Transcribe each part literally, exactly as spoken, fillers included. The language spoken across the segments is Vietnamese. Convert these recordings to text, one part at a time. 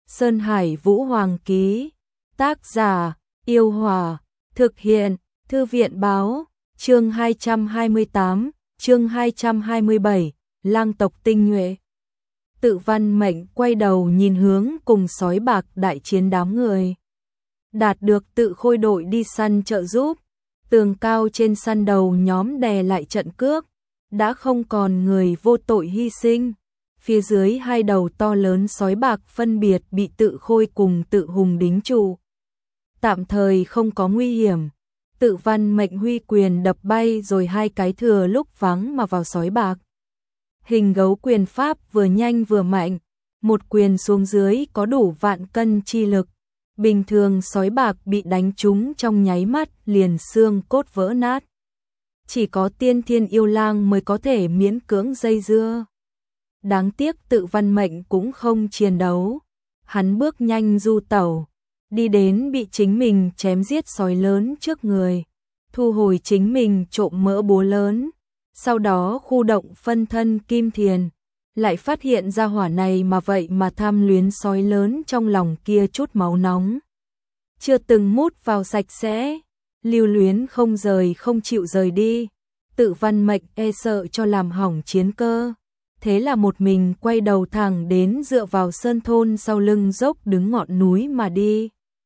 Sơn Hải Vũ Hoàng ký. Tác giả: Yêu Hòa. Thực hiện: Thư viện báo. Chương hai trăm hai mươi tám, chương hai trăm hai mươi bảy, lang tộc tinh nhuệ. Tự Văn Mệnh quay đầu nhìn hướng cùng sói bạc đại chiến đám người. Đạt được Tự Khôi đội đi săn trợ giúp, tường cao trên săn đầu nhóm đè lại trận cước, đã không còn người vô tội hy sinh. Phía dưới hai đầu to lớn sói bạc phân biệt bị Tự Khôi cùng Tự Hùng đính trụ. Tạm thời không có nguy hiểm. Tự Văn Mệnh huy quyền đập bay rồi hai cái thừa lúc vắng mà vào sói bạc. Hình gấu quyền pháp vừa nhanh vừa mạnh, một quyền xuống dưới có đủ vạn cân chi lực. Bình thường sói bạc bị đánh trúng trong nháy mắt liền xương cốt vỡ nát. Chỉ có tiên thiên yêu lang mới có thể miễn cưỡng dây dưa. Đáng tiếc Tự Văn Mệnh cũng không chiến đấu. Hắn bước nhanh du tẩu, đi đến bị chính mình chém giết sói lớn trước người, thu hồi chính mình trộm mỡ búa lớn. Sau đó khu động phân thân kim thiền, lại phát hiện ra hỏa này mà vậy mà tham luyến sói lớn trong lòng kia chút máu nóng. Chưa từng mút vào sạch sẽ, lưu luyến không rời không chịu rời đi. Tự Văn Mệnh e sợ cho làm hỏng chiến cơ. Thế là một mình quay đầu thẳng đến dựa vào sơn thôn sau lưng dốc đứng ngọn núi mà đi.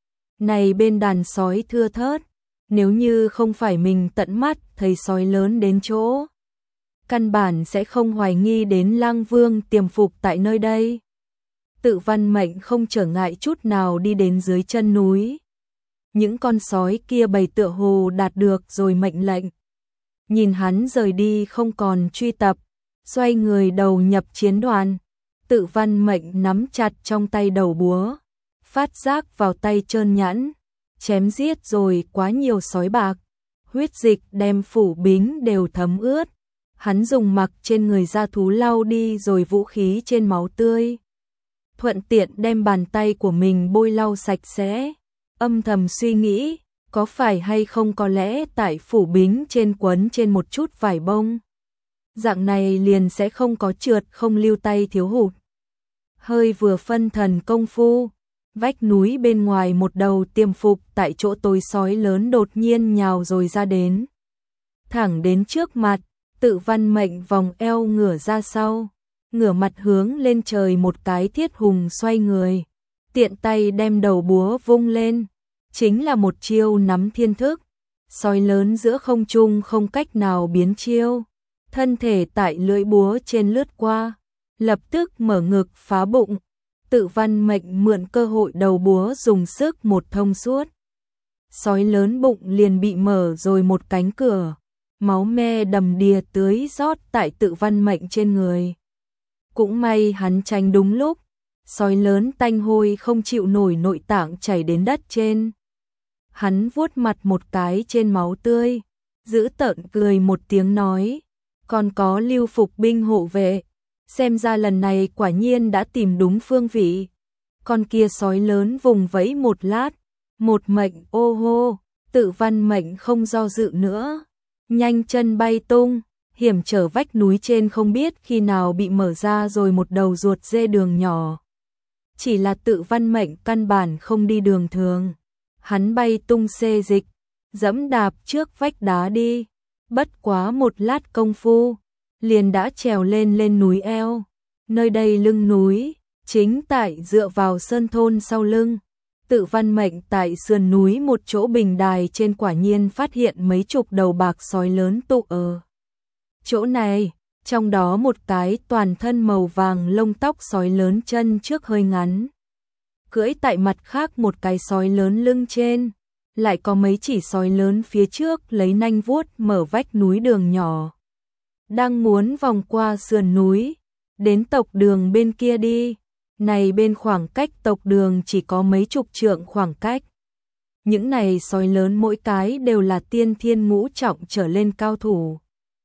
Này bên đàn sói thưa thớt, nếu như không phải mình tận mắt thấy sói lớn đến chỗ, căn bản sẽ không hoài nghi đến Lang Vương tiềm phục tại nơi đây. Tự Văn Mệnh không trở ngại chút nào đi đến dưới chân núi. Những con sói kia bầy tựa hồ đạt được rồi mệnh lệnh. Nhìn hắn rời đi không còn truy tập, xoay người đầu nhập chiến đoàn. Tự Văn Mệnh nắm chặt trong tay đầu búa, phát giác vào tay trơn nhẵn, chém giết rồi quá nhiều sói bạc, huyết dịch đem phủ bính đều thấm ướt. Hắn dùng mặc trên người da thú lau đi rồi vũ khí trên máu tươi, thuận tiện đem bàn tay của mình bôi lau sạch sẽ. Âm thầm suy nghĩ, có phải hay không có lẽ tại phủ bính trên quấn trên một chút vải bông, dạng này liền sẽ không có trượt không lưu tay thiếu hụt. Hơi vừa phân thần công phu, vách núi bên ngoài một đầu tiềm phục tại chỗ tối sói lớn đột nhiên nhào rồi ra đến. Thẳng đến trước mặt, Tự Văn Mệnh vòng eo ngửa ra sau, ngửa mặt hướng lên trời một cái thiết hùng xoay người, tiện tay đem đầu búa vung lên, chính là một chiêu nắm thiên thức. Sói lớn giữa không trung không cách nào biến chiêu, thân thể tại lưỡi búa trên lướt qua, lập tức mở ngực phá bụng. Tự Văn Mệnh mượn cơ hội đầu búa dùng sức một thông suốt. Sói lớn bụng liền bị mở rồi một cánh cửa, máu me đầm đìa tưới rót tại Tự Văn Mệnh trên người. Cũng may hắn tránh đúng lúc, sói lớn tanh hôi không chịu nổi nội tạng chảy đến đất trên. Hắn vuốt mặt một cái trên máu tươi, giữ tợn cười một tiếng nói, còn có Lưu Phục binh hộ vệ, xem ra lần này quả nhiên đã tìm đúng phương vị. Con kia sói lớn vùng vẫy một lát, một mệnh ô hô. Tự Văn Mệnh không do dự nữa, nhanh chân bay tung, hiểm trở vách núi trên không biết khi nào bị mở ra rồi một đầu ruột dê đường nhỏ. Chỉ là Tự Văn Mệnh căn bản không đi đường thường, hắn bay tung xê dịch, dẫm đạp trước vách đá đi, bất quá một lát công phu, liền đã trèo lên lên núi eo. Nơi đây lưng núi, chính tại dựa vào sơn thôn sau lưng. Tự Văn Mệnh tại sườn núi một chỗ bình đài trên quả nhiên phát hiện mấy chục đầu bạc sói lớn tụ ở chỗ này, trong đó một cái toàn thân màu vàng lông tóc sói lớn chân trước hơi ngắn, cưỡi tại mặt khác một cái sói lớn lưng trên, lại có mấy chỉ sói lớn phía trước lấy nanh vuốt mở vách núi đường nhỏ, đang muốn vòng qua sườn núi, đến tộc đường bên kia đi. Này bên khoảng cách tộc đường chỉ có mấy chục trượng khoảng cách. Những này sói lớn mỗi cái đều là tiên thiên ngũ trọng trở lên cao thủ.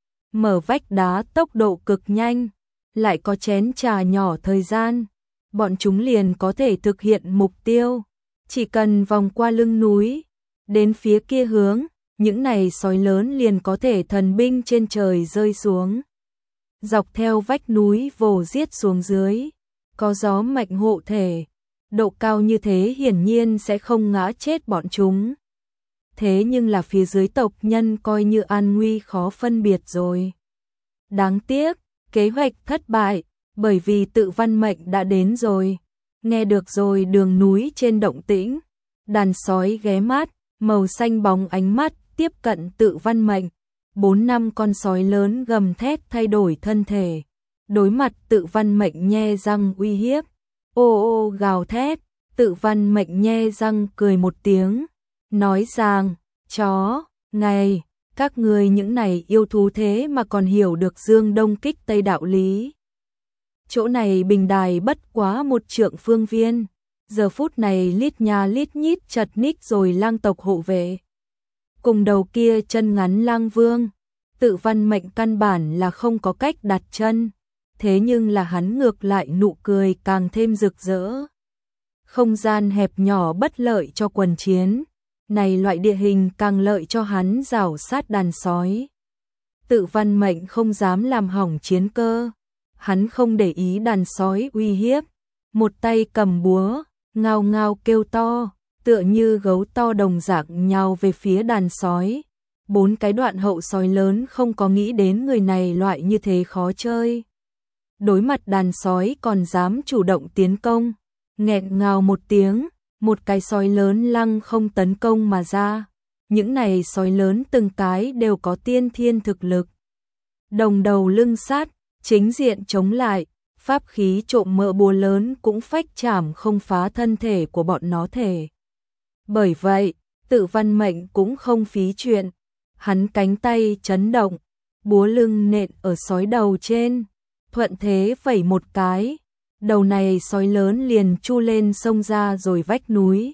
Mở vách đá tốc độ cực nhanh, lại có chén trà nhỏ thời gian, bọn chúng liền có thể thực hiện mục tiêu. Chỉ cần vòng qua lưng núi, đến phía kia hướng, những này sói lớn liền có thể thần binh trên trời rơi xuống. Dọc theo vách núi vồ giết xuống dưới, có gió mạnh hộ thể, độ cao như thế hiển nhiên sẽ không ngã chết bọn chúng. Thế nhưng là phía dưới tộc nhân coi như an nguy khó phân biệt rồi. Đáng tiếc, kế hoạch thất bại, bởi vì Tự Văn Mệnh đã đến rồi. Nghe được rồi đường núi trên động tĩnh, đàn sói ghé mắt, màu xanh bóng ánh mắt tiếp cận Tự Văn Mệnh. Bốn năm con sói lớn gầm thét thay đổi thân thể. Đối mặt Tự Văn Mệnh nhe răng uy hiếp. Ô ô gào thét, Tự Văn Mệnh nhe răng cười một tiếng. Nói rằng, chó, ngày, các người những này yêu thú thế mà còn hiểu được dương đông kích tây đạo lý. Chỗ này bình đài bất quá một trượng phương viên. Giờ phút này lít nha lít nhít chật ních rồi lang tộc hộ vệ. Cùng đầu kia chân ngắn lang vương. Tự Văn Mệnh căn bản là không có cách đặt chân. Thế nhưng là hắn ngược lại nụ cười càng thêm rực rỡ. Không gian hẹp nhỏ bất lợi cho quần chiến. Này loại địa hình càng lợi cho hắn rảo sát đàn sói. Tự Văn Mệnh không dám làm hỏng chiến cơ. Hắn không để ý đàn sói uy hiếp. Một tay cầm búa, ngao ngao kêu to, tựa như gấu to đồng dạng nhào về phía đàn sói. Bốn cái đoạn hậu sói lớn không có nghĩ đến người này loại như thế khó chơi. Đối mặt đàn sói còn dám chủ động tiến công. Nghẹn ngào một tiếng, một cái sói lớn lăng không tấn công mà ra. Những này sói lớn từng cái đều có tiên thiên thực lực. Đồng đầu lưng sát, chính diện chống lại, pháp khí trộm mỡ búa lớn cũng phách chảm không phá thân thể của bọn nó thể. Bởi vậy, Tự Văn Mệnh cũng không phí chuyện. Hắn cánh tay chấn động, búa lưng nện ở sói đầu trên, thuận thế vẩy một cái. Đầu này sói lớn liền chu lên sông ra rồi vách núi.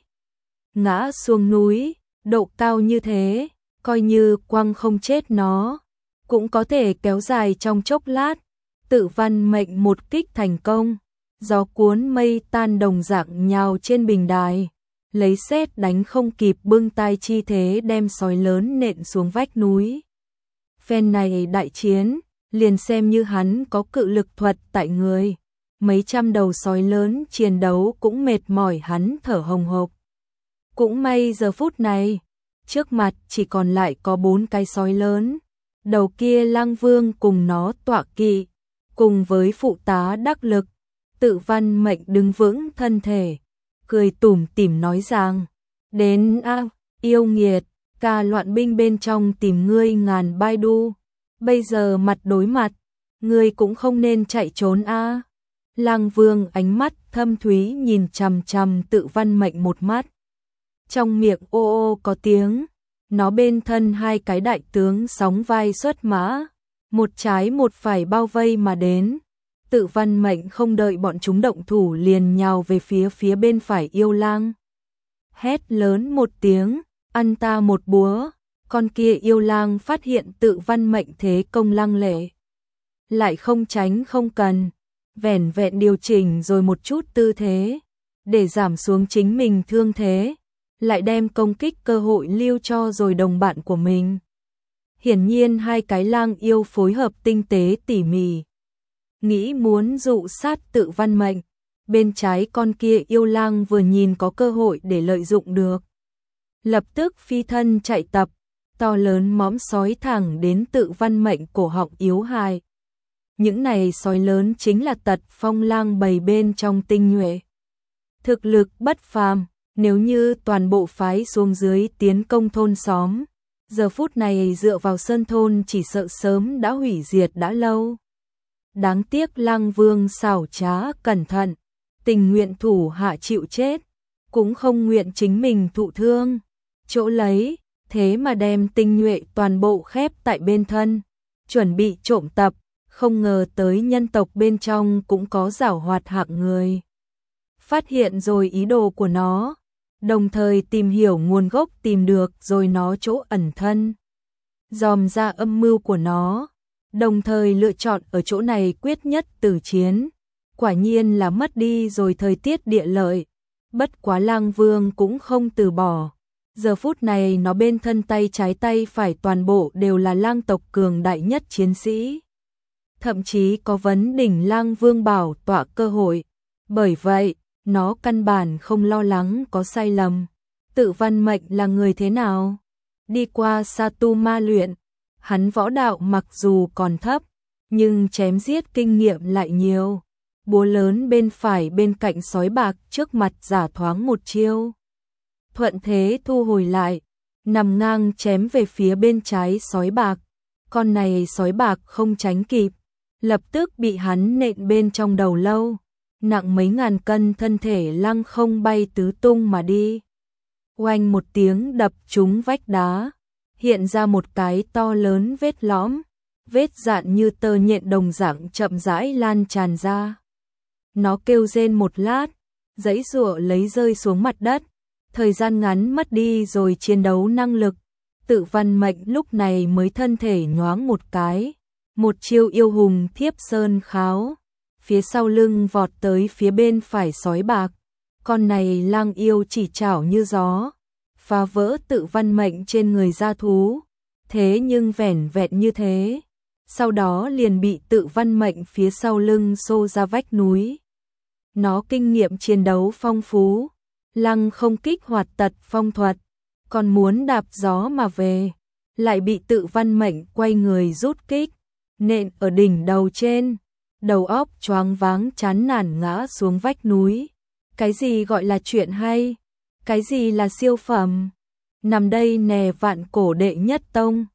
Ngã xuống núi, độ cao như thế, coi như quăng không chết nó, cũng có thể kéo dài trong chốc lát. Tự Văn Mệnh một kích thành công, gió cuốn mây tan đồng dạng nhào trên bình đài, lấy sét đánh không kịp bưng tay chi thế đem sói lớn nện xuống vách núi. Phen này đại chiến, liền xem như hắn có cự lực thuật tại người. Mấy trăm đầu sói lớn chiến đấu cũng mệt mỏi hắn thở hồng hộc. Cũng may giờ phút này, trước mặt chỉ còn lại có bốn cái sói lớn. Đầu kia Lang Vương cùng nó tọa kỵ, cùng với phụ tá đắc lực. Tự Văn Mệnh đứng vững thân thể, cười tủm tỉm nói rằng, đến a, à, yêu nghiệt, ca loạn binh bên trong tìm ngươi ngàn bai đu. Bây giờ mặt đối mặt, ngươi cũng không nên chạy trốn a. À. Lang Vương ánh mắt thâm thúy nhìn chằm chằm Tự Văn Mệnh một mắt. Trong miệng ô ô có tiếng, nó bên thân hai cái đại tướng sóng vai xuất mã, một trái một phải bao vây mà đến. Tự Văn Mệnh không đợi bọn chúng động thủ liền nhào về phía phía bên phải yêu lang. Hét lớn một tiếng, ăn ta một búa. Con kia yêu lang phát hiện Tự Văn Mệnh thế công lăng lệ, lại không tránh không cần, vẻn vẹn điều chỉnh rồi một chút tư thế, để giảm xuống chính mình thương thế, lại đem công kích cơ hội lưu cho rồi đồng bạn của mình. Hiển nhiên hai cái lang yêu phối hợp tinh tế tỉ mỉ, nghĩ muốn dụ sát Tự Văn Mệnh. Bên trái con kia yêu lang vừa nhìn có cơ hội để lợi dụng được, lập tức phi thân chạy tập, to lớn mõm sói thẳng đến Tự Văn Mệnh cổ họng yếu hại. Những này sói lớn chính là Tật Phong lang bầy bên trong tinh nhuệ, thực lực bất phàm. Nếu như toàn bộ phái xuống dưới tiến công thôn xóm, giờ phút này dựa vào sơn thôn chỉ sợ sớm đã hủy diệt đã lâu. Đáng tiếc Lang Vương xảo trá cẩn thận, tình nguyện thủ hạ chịu chết, cũng không nguyện chính mình thụ thương, chỗ lấy, thế mà đem tinh nhuệ toàn bộ khép tại bên thân, chuẩn bị trộm tập, không ngờ tới nhân tộc bên trong cũng có giảo hoạt hạng người. Phát hiện rồi ý đồ của nó, đồng thời tìm hiểu nguồn gốc tìm được rồi nó chỗ ẩn thân, dòm ra âm mưu của nó, đồng thời lựa chọn ở chỗ này quyết nhất tử chiến. Quả nhiên là mất đi rồi thời tiết địa lợi, bất quá Lang Vương cũng không từ bỏ. Giờ phút này nó bên thân tay trái tay phải toàn bộ đều là lang tộc cường đại nhất chiến sĩ. Thậm chí có vấn đỉnh Lang Vương bảo tọa cơ hội. Bởi vậy, nó căn bản không lo lắng có sai lầm. Tự Văn Mệnh là người thế nào? Đi qua sa tu ma luyện, hắn võ đạo mặc dù còn thấp, nhưng chém giết kinh nghiệm lại nhiều. Búa lớn bên phải bên cạnh sói bạc trước mặt giả thoáng một chiêu. Thuận thế thu hồi lại, nằm ngang chém về phía bên trái sói bạc. Con này sói bạc không tránh kịp, lập tức bị hắn nện bên trong đầu lâu. Nặng mấy ngàn cân thân thể lăng không bay tứ tung mà đi. Oanh một tiếng đập trúng vách đá, hiện ra một cái to lớn vết lõm, vết dạn như tơ nhện đồng dạng chậm rãi lan tràn ra. Nó kêu rên một lát, giãy giụa lấy rơi xuống mặt đất, thời gian ngắn mất đi rồi chiến đấu năng lực. Tự Văn Mệnh lúc này mới thân thể nhoáng một cái, một chiêu yêu hùng thiếp sơn kháo, phía sau lưng vọt tới phía bên phải sói bạc. Con này lang yêu chỉ chảo như gió, phá vỡ Tự Văn Mệnh trên người gia thú, thế nhưng vẻn vẹn như thế, sau đó liền bị Tự Văn Mệnh phía sau lưng xô ra vách núi. Nó kinh nghiệm chiến đấu phong phú, lăng không kích hoạt tật phong thuật, còn muốn đạp gió mà về, lại bị Tự Văn Mệnh quay người rút kích, nện ở đỉnh đầu trên, đầu óc choáng váng chán nản ngã xuống vách núi. Cái gì gọi là chuyện hay? Cái gì là siêu phẩm? Nằm đây nè vạn cổ đệ nhất tông.